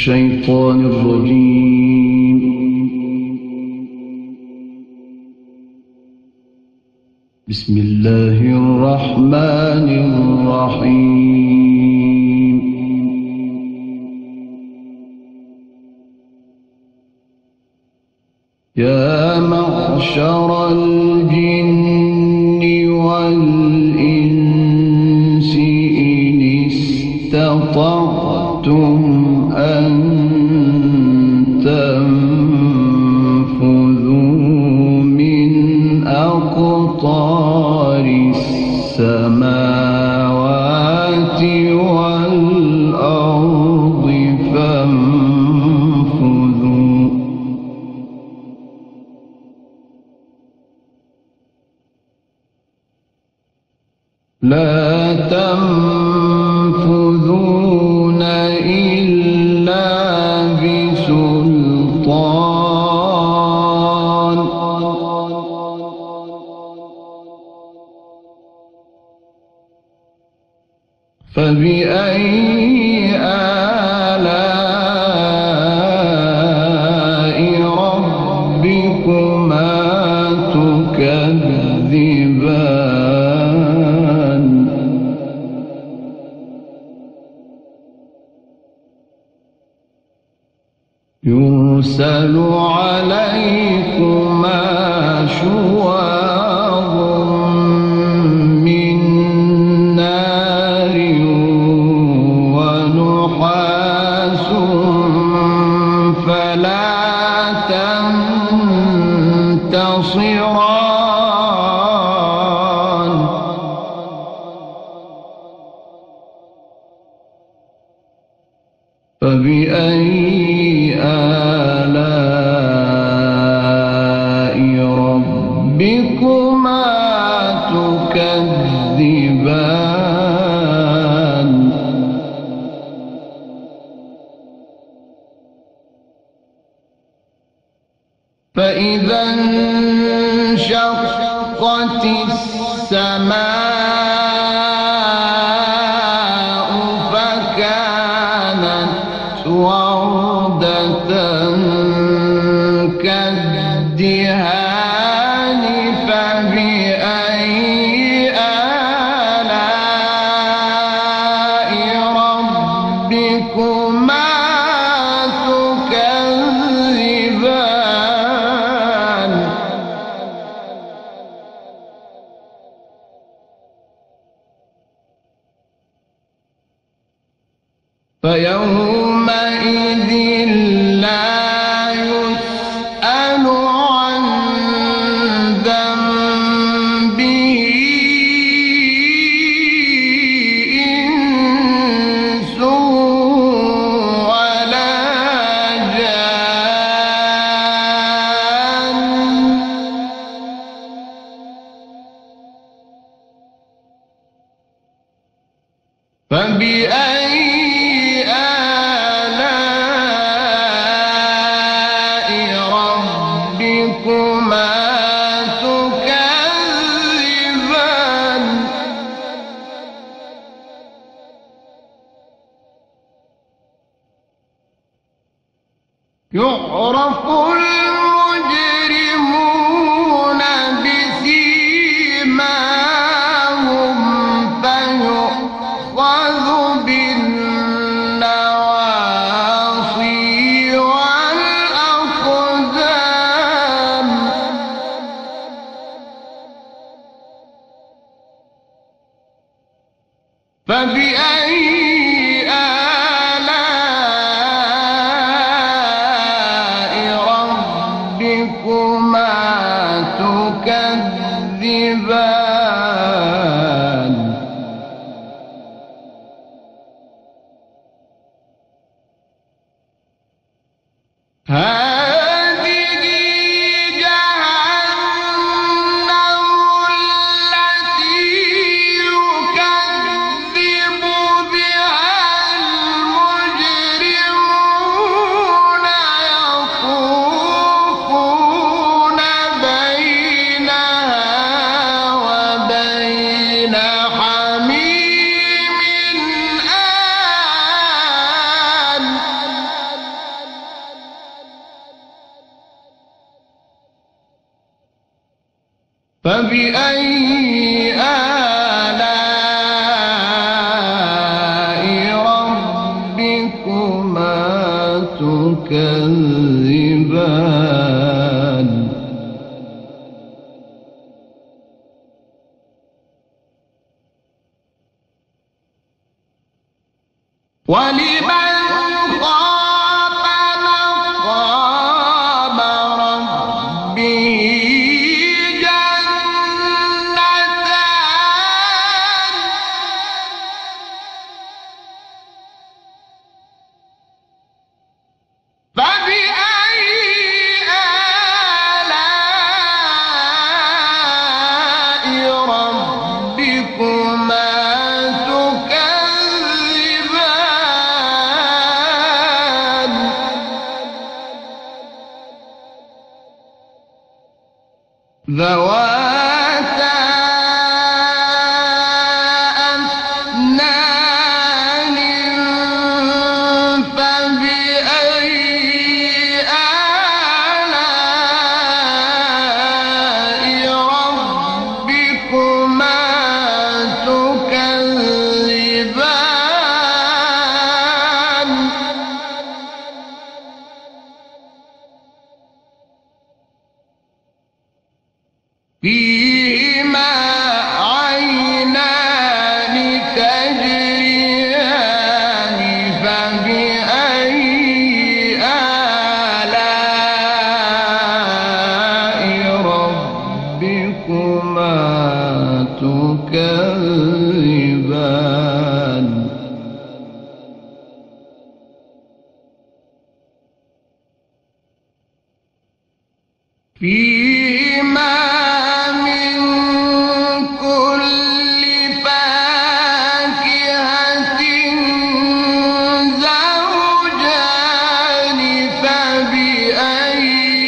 الشيطان الرجيم. بسم الله الرحمن الرحيم. يا معشر الجن والإنس إن استطعتم أن تنفذوا من أقطار السماوات والأرض فانفذوا لا تنفذون إلا بسلطان فبأي آلاء ربكما تكذبان يرسل عليكما شواظ من نار ونحاس فلا تنتصران فبأي آلاء ربكما تكذبان فإذا انشقت السماء فكانت وردة كالدهان فبأي آلاء ربكما تكذبان فيومئذ لا يسأل عن ذنبه إنس ولا جان فبأي آلاء ربكما تكذبان يعرف المجرمون بسيماهم فيؤخذ بالنواصي والأقدام فبأي آلاء ربكما تكذبان هذه جهنم التي يكذب بها المجرمون يطوفون بينها وبين حميم آن فبأي آلاء ربكما تكذبان ولمن خاف مقام ربه جنتان فبأي آلاء ربكما تكذبان ذواتا أفنان فبأي آلاء ربكما تكذبان فيهما عينان تجريان فبأي آلاء ربكما تكذبان فيهما من كل فاكهة زوجان فبأي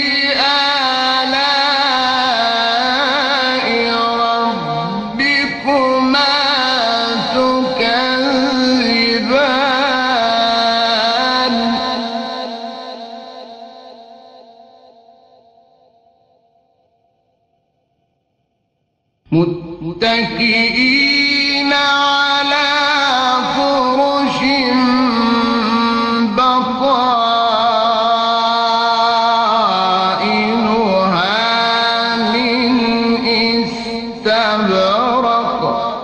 آلاء ربكما تكذبان متكئين على فرش بطائنها من استبرق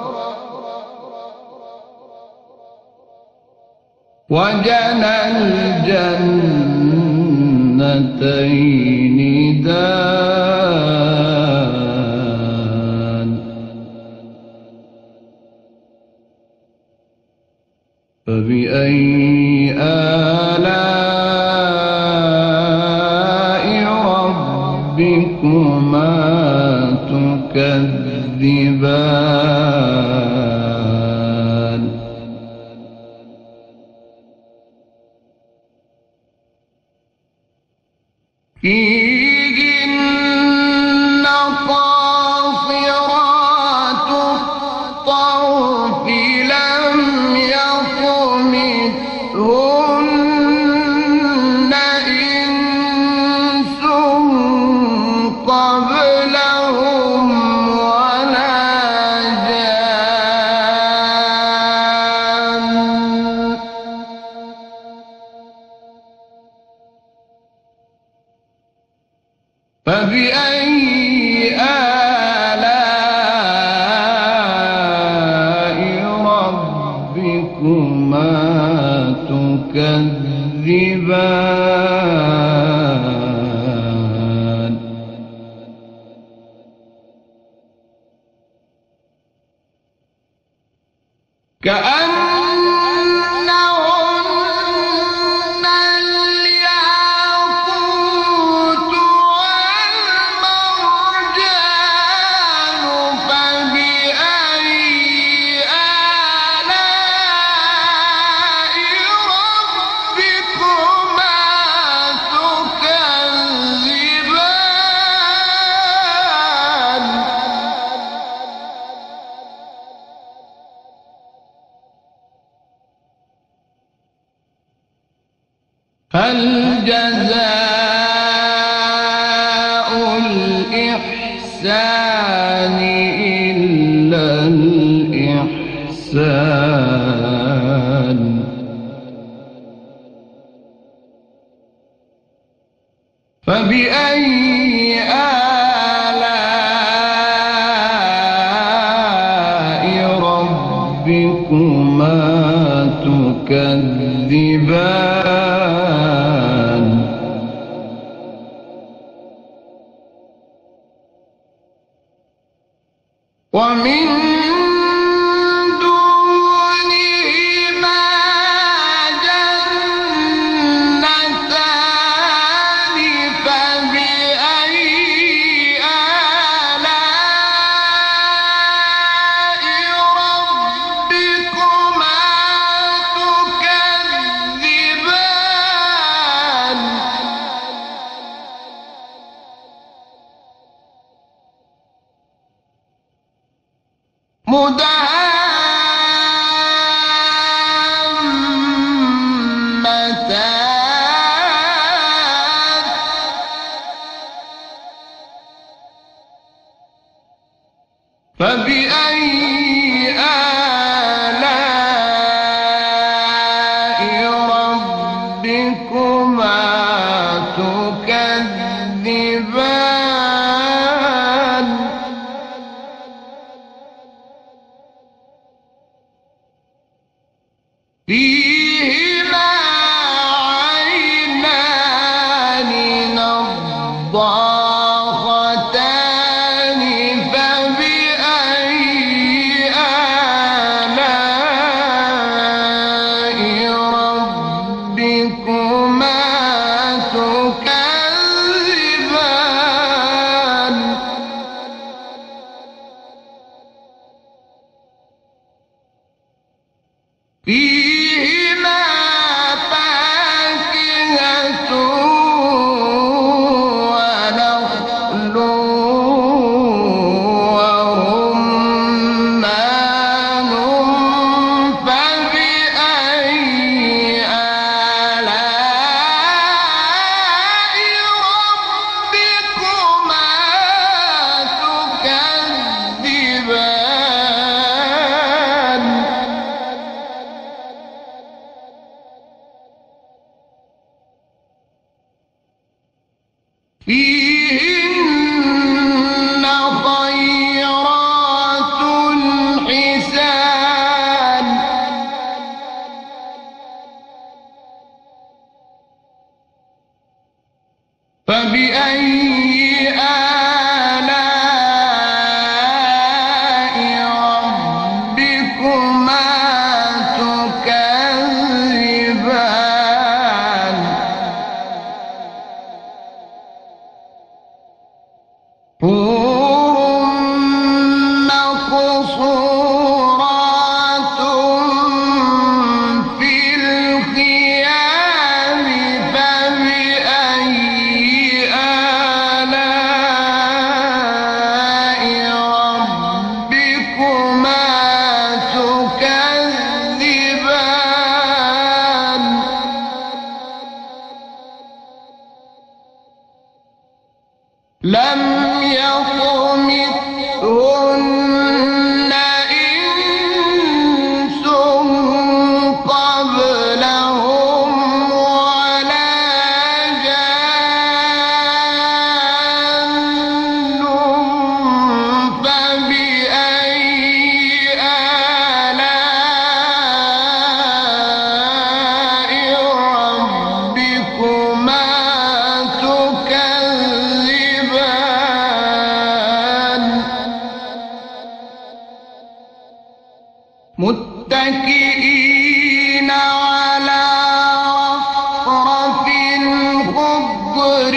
وجنى الجنتين دان فبأي آلاء ربكما تكذبان فيهن قاصرات الطرف لم يطمثهن إنس قبلهم ولا جان فبأي آلاء ربكما تكذبان كأنهن الياقوت والمرجان فبأي آلاء ربكما تكذبان هل جزاء الإحسان فبأي آلاء ربكما تكذبان ومن دونهما جنتان فبأي آلاء ربكما تكذبان مدهامتان فبأي آلاء ربكما تكذبان فيهما عينان نضاختان فبأي آلاء ربكما تكذبان فيهما فاكهة ونخل ورمان فبأي آلاء ربكما تكذبان فيهن خيرات حسان فبأي آلاء ربكما تكذبان حور مقصورات في الخيام فبأي آلاء ربكما تكذبان لم يطمثهن إنس قبلهم ولا جان فبأي آلاء ربكما تكذبان متكئين على رفرف خضر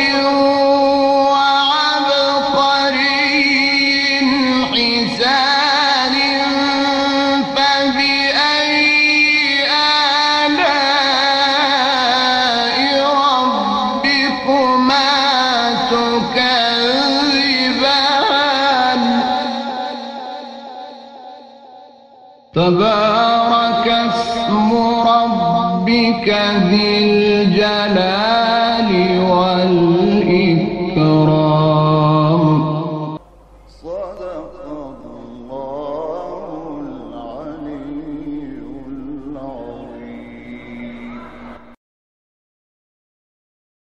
وعبقري حسان فبأي آلاء ربكما تكذبان تبارك اسم ربك ذي الجلال والإكرام